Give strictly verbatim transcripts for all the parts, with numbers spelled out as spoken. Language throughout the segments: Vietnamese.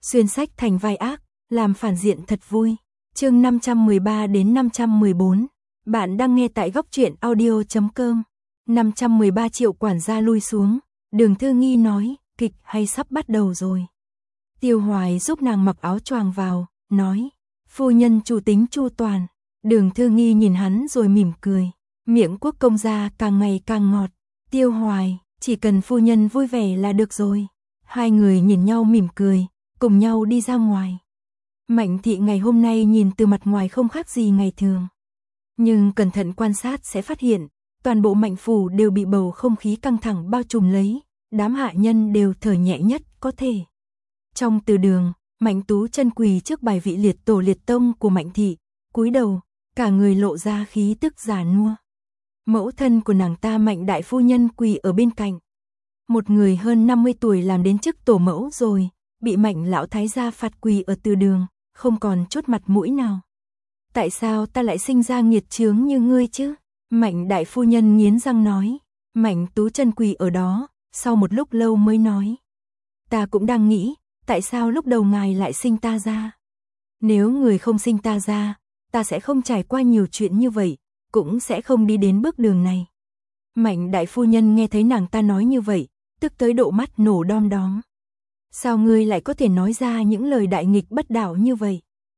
xuyên sách thành vai ác, làm phản diện thật vui. Chương năm trăm mười ba đến năm trăm mười bốn. Bạn đang nghe tại góc truyện audio chấm com. năm trăm mười ba Triệu quản gia lui xuống, Đường Thư Nghi nói, kịch hay sắp bắt đầu rồi. Tiêu Hoài giúp nàng mặc áo choàng vào, nói, phu nhân chủ tính chu toàn. Đường Thư Nghi nhìn hắn rồi mỉm cười, miệng quốc công gia càng ngày càng ngọt. Tiêu Hoài, chỉ cần phu nhân vui vẻ là được rồi. Hai người nhìn nhau mỉm cười, cùng nhau đi ra ngoài. Mạnh thị ngày hôm nay nhìn từ mặt ngoài không khác gì ngày thường. Nhưng cẩn thận quan sát sẽ phát hiện, toàn bộ Mạnh phủ đều bị bầu không khí căng thẳng bao trùm lấy, đám hạ nhân đều thở nhẹ nhất có thể. Trong từ đường, Mạnh Tú chân quỳ trước bài vị liệt tổ liệt tông của Mạnh thị, cúi đầu, cả người lộ ra khí tức già nua. Mẫu thân của nàng ta Mạnh đại phu nhân quỳ ở bên cạnh. Một người hơn năm mươi tuổi làm đến chức tổ mẫu rồi, bị Mạnh lão thái gia phạt quỳ ở từ đường, không còn chút mặt mũi nào. Tại sao ta lại sinh ra nghiệt chướng như ngươi chứ? Mạnh đại phu nhân nghiến răng nói. Mạnh Tú chân quỳ ở đó, sau một lúc lâu mới nói. Ta cũng đang nghĩ, tại sao lúc đầu ngài lại sinh ta ra? Nếu người không sinh ta ra, ta sẽ không trải qua nhiều chuyện như vậy, cũng sẽ không đi đến bước đường này. Mạnh đại phu nhân nghe thấy nàng ta nói như vậy, tức tới độ mắt nổ đom đóm. Sao ngươi lại có thể nói ra những lời đại nghịch bất đạo như vậy?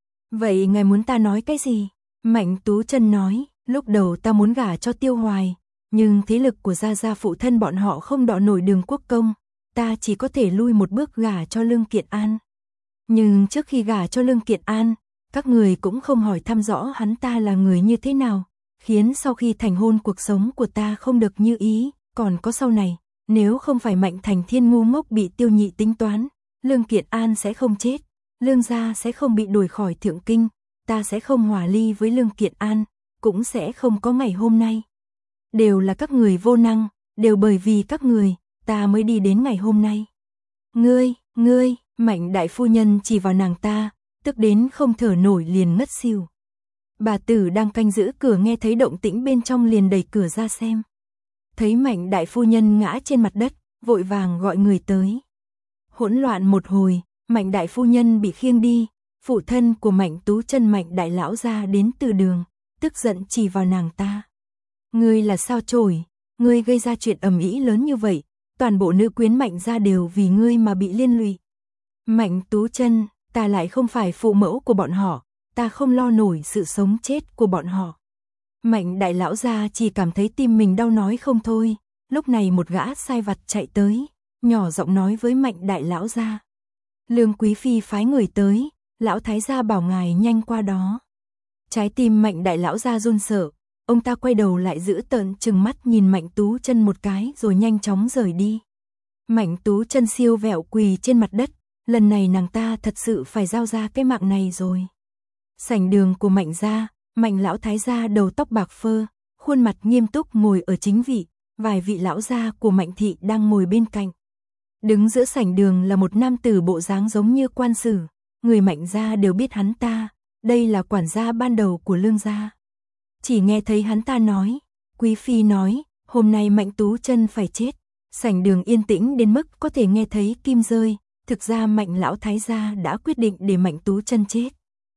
Vậy ngài muốn ta nói cái gì? Mạnh Tú chân nói, lúc đầu ta muốn gả cho Tiêu Hoài, nhưng thế lực của gia gia phụ thân bọn họ không đọ nổi Đường Quốc công, ta chỉ có thể lui một bước gả cho Lương Kiện An. Nhưng trước khi gả cho Lương Kiện An, các người cũng không hỏi thăm rõ hắn ta là người như thế nào, khiến sau khi thành hôn cuộc sống của ta không được như ý, còn có sau này, nếu không phải Mạnh Thành Thiên ngu ngốc bị Tiêu Nhị tính toán, Lương Kiện An sẽ không chết, Lương gia sẽ không bị đuổi khỏi Thượng Kinh, ta sẽ không hòa ly với Lương Kiện An, cũng sẽ không có ngày hôm nay. Đều là các người vô năng, đều bởi vì các người, ta mới đi đến ngày hôm nay. Ngươi, ngươi, Mạnh đại phu nhân chỉ vào nàng ta, tức đến không thở nổi liền ngất xỉu. Bà tử đang canh giữ cửa nghe thấy động tĩnh bên trong liền đẩy cửa ra xem. Thấy Mạnh đại phu nhân ngã trên mặt đất, vội vàng gọi người tới. Hỗn loạn một hồi, Mạnh đại phu nhân bị khiêng đi, phụ thân của Mạnh Tú chân Mạnh đại lão ra đến từ đường, tức giận chỉ vào nàng ta. Ngươi là sao chổi, ngươi gây ra chuyện ầm ĩ lớn như vậy, toàn bộ nữ quyến Mạnh gia đều vì ngươi mà bị liên lụy. Mạnh Tú chân, ta lại không phải phụ mẫu của bọn họ, ta không lo nổi sự sống chết của bọn họ. Mạnh đại lão gia chỉ cảm thấy tim mình đau nói không thôi, lúc này một gã sai vặt chạy tới, nhỏ giọng nói với Mạnh đại lão gia. Lương quý phi phái người tới, lão thái gia bảo ngài nhanh qua đó. Trái tim Mạnh đại lão gia run sợ, ông ta quay đầu lại giữ tợn trừng mắt nhìn Mạnh Tú chân một cái rồi nhanh chóng rời đi. Mạnh Tú chân siêu vẹo quỳ trên mặt đất, lần này nàng ta thật sự phải giao ra cái mạng này rồi. Sảnh đường của Mạnh gia, Mạnh lão thái gia đầu tóc bạc phơ, khuôn mặt nghiêm túc ngồi ở chính vị, vài vị lão gia của Mạnh thị đang ngồi bên cạnh. Đứng giữa sảnh đường là một nam tử bộ dáng giống như quan sử, người Mạnh gia đều biết hắn ta, đây là quản gia ban đầu của Lương gia. Chỉ nghe thấy hắn ta nói, quý phi nói, hôm nay Mạnh Tú chân phải chết. Sảnh đường yên tĩnh đến mức có thể nghe thấy kim rơi, thực ra Mạnh lão thái gia đã quyết định để Mạnh Tú chân chết.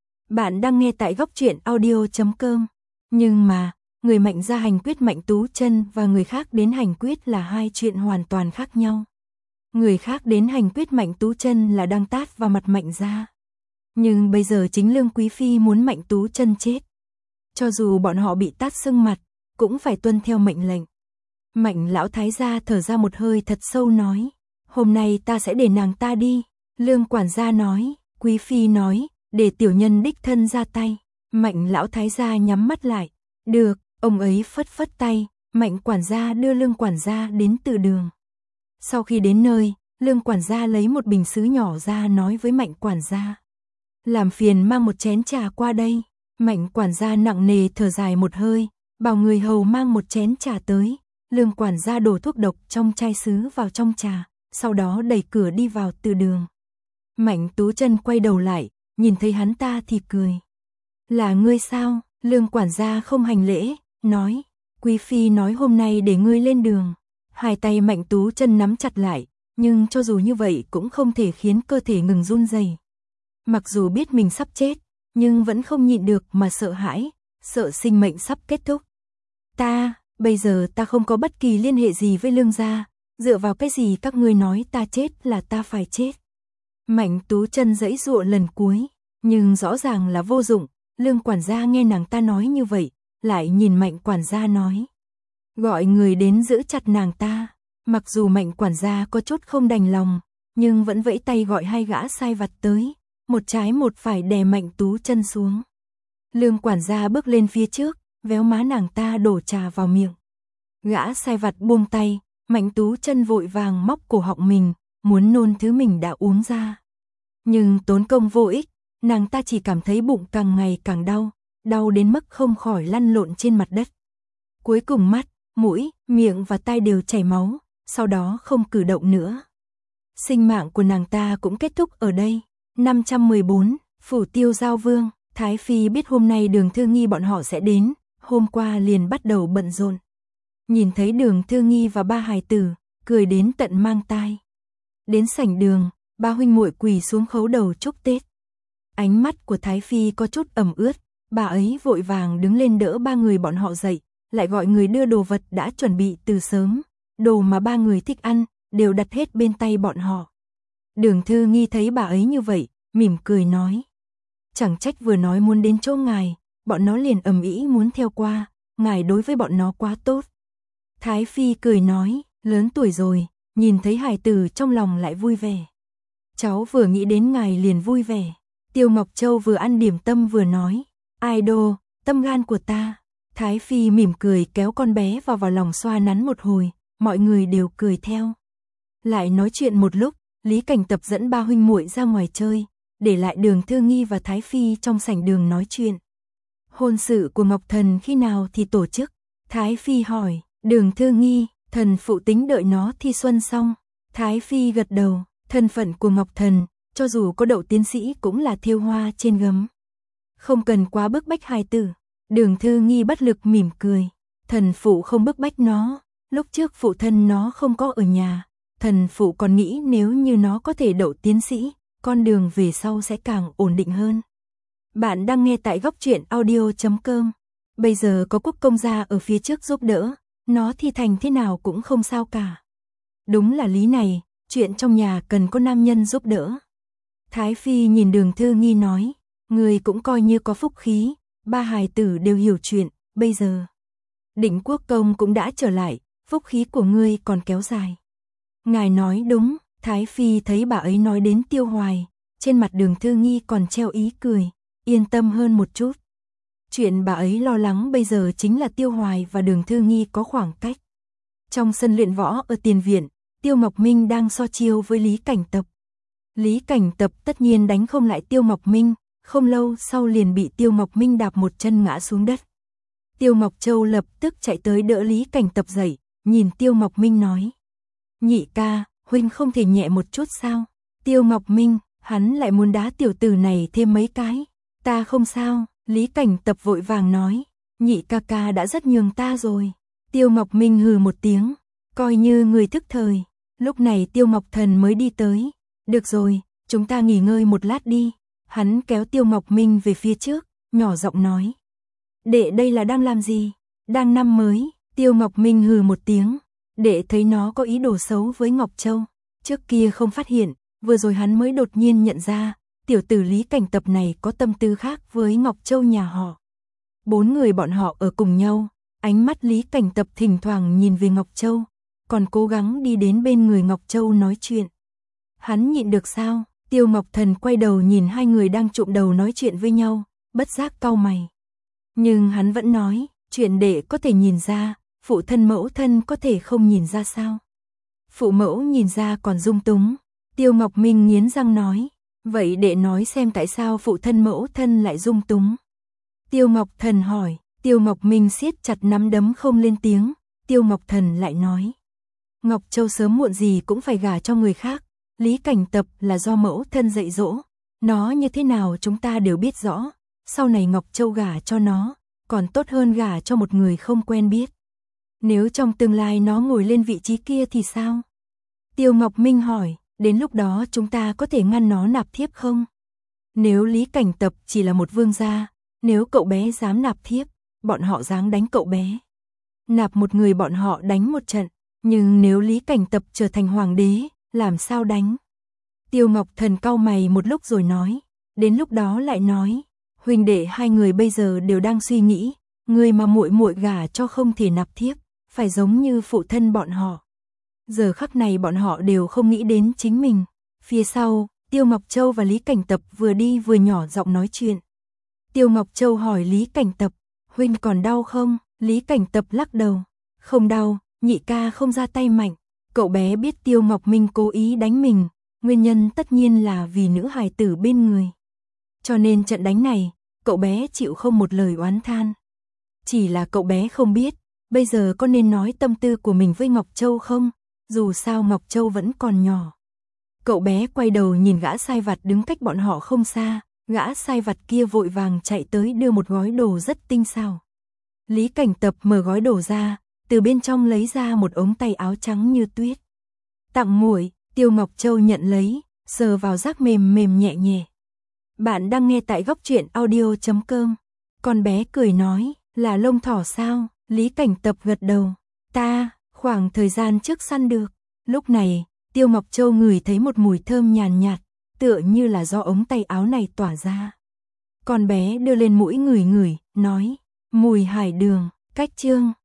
Bạn đang nghe tại góc truyện audio chấm com. Nhưng mà, người Mạnh gia hành quyết Mạnh Tú chân và người khác đến hành quyết là hai chuyện hoàn toàn khác nhau. Người khác đến hành quyết Mạnh Tú chân là đang tát vào mặt Mạnh gia. Nhưng bây giờ chính Lương quý phi muốn Mạnh Tú chân chết. Cho dù bọn họ bị tát sưng mặt, cũng phải tuân theo mệnh lệnh. Mạnh lão thái gia thở ra một hơi thật sâu nói, hôm nay ta sẽ để nàng ta đi. Lương quản gia nói, quý phi nói, để tiểu nhân đích thân ra tay. Mạnh lão thái gia nhắm mắt lại, được, ông ấy phất phất tay, Mạnh quản gia đưa Lương quản gia đến từ đường. Sau khi đến nơi, Lương quản gia lấy một bình sứ nhỏ ra nói với Mạnh quản gia. Làm phiền mang một chén trà qua đây. Mạnh quản gia nặng nề thở dài một hơi, bảo người hầu mang một chén trà tới. Lương quản gia đổ thuốc độc trong chai sứ vào trong trà, sau đó đẩy cửa đi vào từ đường. Mạnh Tú chân quay đầu lại, nhìn thấy hắn ta thì cười. Là ngươi sao? Lương quản gia không hành lễ, nói, quý phi nói hôm nay để ngươi lên đường. Hai tay Mạnh Tú chân nắm chặt lại, nhưng cho dù như vậy cũng không thể khiến cơ thể ngừng run rẩy. Mặc dù biết mình sắp chết, nhưng vẫn không nhịn được mà sợ hãi, sợ sinh mệnh sắp kết thúc. Ta, bây giờ ta không có bất kỳ liên hệ gì với Lương gia, dựa vào cái gì các ngươi nói ta chết là ta phải chết. Mạnh Tú Chân giãy giụa lần cuối, nhưng rõ ràng là vô dụng. Lương quản gia nghe nàng ta nói như vậy, lại nhìn Mạnh quản gia nói. Gọi người đến giữ chặt nàng ta. Mặc dù Mạnh quản gia có chút không đành lòng, nhưng vẫn vẫy tay gọi hai gã sai vặt tới, một trái một phải đè Mạnh Tú Chân xuống. Lương quản gia bước lên phía trước, véo má nàng ta đổ trà vào miệng. Gã sai vặt buông tay, Mạnh Tú Chân vội vàng móc cổ họng mình, muốn nôn thứ mình đã uống ra. Nhưng tốn công vô ích, nàng ta chỉ cảm thấy bụng càng ngày càng đau, đau đến mức không khỏi lăn lộn trên mặt đất. Cuối cùng mắt, mũi, miệng và tai đều chảy máu, sau đó không cử động nữa. Sinh mạng của nàng ta cũng kết thúc ở đây. năm trăm mười bốn, Phủ Tiêu Giao Vương. Thái Phi biết hôm nay Đường Thư Nghi bọn họ sẽ đến, hôm qua liền bắt đầu bận rộn. Nhìn thấy Đường Thư Nghi và ba hài tử, cười đến tận mang tai. Đến sảnh đường, ba huynh muội quỳ xuống khấu đầu chúc Tết. Ánh mắt của Thái Phi có chút ẩm ướt, bà ấy vội vàng đứng lên đỡ ba người bọn họ dậy, lại gọi người đưa đồ vật đã chuẩn bị từ sớm, đồ mà ba người thích ăn, đều đặt hết bên tay bọn họ. Đường Thư Nghi thấy bà ấy như vậy, mỉm cười nói. Chẳng trách vừa nói muốn đến chỗ ngài, bọn nó liền ầm ĩ muốn theo qua, ngài đối với bọn nó quá tốt. Thái Phi cười nói, lớn tuổi rồi, nhìn thấy hài tử trong lòng lại vui vẻ. Cháu vừa nghĩ đến ngài liền vui vẻ. Tiêu Ngọc Châu vừa ăn điểm tâm vừa nói, idol, tâm gan của ta. Thái Phi mỉm cười kéo con bé vào vào lòng xoa nắn một hồi, mọi người đều cười theo. Lại nói chuyện một lúc, Lý Cảnh Tập dẫn ba huynh muội ra ngoài chơi, để lại Đường Thư Nghi và Thái Phi trong sảnh đường nói chuyện. Hôn sự của Ngọc Thần khi nào thì tổ chức? Thái Phi hỏi. Đường Thư Nghi, thần phụ tính đợi nó thi xuân xong. Thái Phi gật đầu, thân phận của Ngọc Thần, cho dù có đậu tiến sĩ cũng là thêu hoa trên gấm. Không cần quá bức bách hài tử. Đường Thư Nghi bất lực mỉm cười. Thần phụ không bức bách nó, lúc trước phụ thân nó không có ở nhà. Thần phụ còn nghĩ nếu như nó có thể đậu tiến sĩ, con đường về sau sẽ càng ổn định hơn. Bạn đang nghe tại góc truyện audio chấm com. Bây giờ có Quốc công gia ở phía trước giúp đỡ, nó thi thành thế nào cũng không sao cả. Đúng là lý này, chuyện trong nhà cần có nam nhân giúp đỡ. Thái Phi nhìn Đường Thư Nghi nói, người cũng coi như có phúc khí, ba hài tử đều hiểu chuyện, bây giờ. Định Quốc công cũng đã trở lại, phúc khí của ngươi còn kéo dài. Ngài nói đúng, Thái Phi thấy bà ấy nói đến Tiêu Hoài, trên mặt Đường Thư Nghi còn treo ý cười, yên tâm hơn một chút. Chuyện bà ấy lo lắng bây giờ chính là Tiêu Hoài và Đường Thư Nghi có khoảng cách. Trong sân luyện võ ở tiền viện, Tiêu Ngọc Minh đang so chiêu với Lý Cảnh Tập. Lý Cảnh Tập tất nhiên đánh không lại Tiêu Ngọc Minh, không lâu sau liền bị Tiêu Ngọc Minh đạp một chân ngã xuống đất. Tiêu Ngọc Châu lập tức chạy tới đỡ Lý Cảnh Tập dậy, nhìn Tiêu Ngọc Minh nói. Nhị ca, huynh không thể nhẹ một chút sao? Tiêu Ngọc Minh, hắn lại muốn đá tiểu tử này thêm mấy cái. Ta không sao, Lý Cảnh Tập vội vàng nói. Nhị ca ca đã rất nhường ta rồi. Tiêu Ngọc Minh hừ một tiếng, coi như người thức thời. Lúc này Tiêu Ngọc Thần mới đi tới. Được rồi, chúng ta nghỉ ngơi một lát đi. Hắn kéo Tiêu Ngọc Minh về phía trước, nhỏ giọng nói. Đệ đây là đang làm gì? Đang năm mới. Tiêu Ngọc Minh hừ một tiếng. Đệ thấy nó có ý đồ xấu với Ngọc Châu. Trước kia không phát hiện, vừa rồi hắn mới đột nhiên nhận ra, tiểu tử Lý Cảnh Tập này có tâm tư khác với Ngọc Châu nhà họ. Bốn người bọn họ ở cùng nhau, ánh mắt Lý Cảnh Tập thỉnh thoảng nhìn về Ngọc Châu, còn cố gắng đi đến bên người Ngọc Châu nói chuyện. Hắn nhịn được sao? Tiêu Ngọc Thần quay đầu nhìn hai người đang trụm đầu nói chuyện với nhau, bất giác cau mày. Nhưng hắn vẫn nói, chuyện đệ có thể nhìn ra, phụ thân mẫu thân có thể không nhìn ra sao? Phụ mẫu nhìn ra còn dung túng. Tiêu Ngọc Minh nghiến răng nói, vậy đệ nói xem tại sao phụ thân mẫu thân lại dung túng. Tiêu Ngọc Thần hỏi, Tiêu Ngọc Minh siết chặt nắm đấm không lên tiếng. Tiêu Ngọc Thần lại nói, Ngọc Châu sớm muộn gì cũng phải gả cho người khác. Lý Cảnh Tập là do mẫu thân dạy dỗ, nó như thế nào chúng ta đều biết rõ. Sau này Ngọc Châu gả cho nó, còn tốt hơn gả cho một người không quen biết. Nếu trong tương lai nó ngồi lên vị trí kia thì sao? Tiêu Ngọc Minh hỏi, đến lúc đó chúng ta có thể ngăn nó nạp thiếp không? Nếu Lý Cảnh Tập chỉ là một vương gia, nếu cậu bé dám nạp thiếp, bọn họ dám đánh cậu bé. Nạp một người bọn họ đánh một trận, nhưng nếu Lý Cảnh Tập trở thành hoàng đế, làm sao đánh? Tiêu Ngọc Thần cau mày một lúc rồi nói, đến lúc đó lại nói, huynh đệ hai người bây giờ đều đang suy nghĩ, người mà muội muội gả cho không thể nạp thiếp, phải giống như phụ thân bọn họ. Giờ khắc này bọn họ đều không nghĩ đến chính mình. Phía sau, Tiêu Ngọc Châu và Lý Cảnh Tập vừa đi vừa nhỏ giọng nói chuyện. Tiêu Ngọc Châu hỏi Lý Cảnh Tập, huynh còn đau không? Lý Cảnh Tập lắc đầu, không đau, nhị ca không ra tay mạnh. Cậu bé biết Tiêu Ngọc Minh cố ý đánh mình, nguyên nhân tất nhiên là vì nữ hài tử bên người. Cho nên trận đánh này, cậu bé chịu không một lời oán than. Chỉ là cậu bé không biết, bây giờ có nên nói tâm tư của mình với Ngọc Châu không? Dù sao Ngọc Châu vẫn còn nhỏ. Cậu bé quay đầu nhìn gã sai vặt đứng cách bọn họ không xa, gã sai vặt kia vội vàng chạy tới đưa một gói đồ rất tinh xảo. Lý Cảnh Tập mở gói đồ ra, từ bên trong lấy ra một ống tay áo trắng như tuyết. Tặng muội. Tiêu Ngọc Châu nhận lấy, sờ vào giác mềm mềm nhẹ nhẹ. Bạn đang nghe tại góc truyện audio chấm com. Con bé cười nói, là lông thỏ sao? Lý Cảnh Tập gật đầu. Ta, khoảng thời gian trước săn được. Lúc này, Tiêu Ngọc Châu ngửi thấy một mùi thơm nhàn nhạt, tựa như là do ống tay áo này tỏa ra. Con bé đưa lên mũi ngửi ngửi, nói, mùi hải đường. Cách chương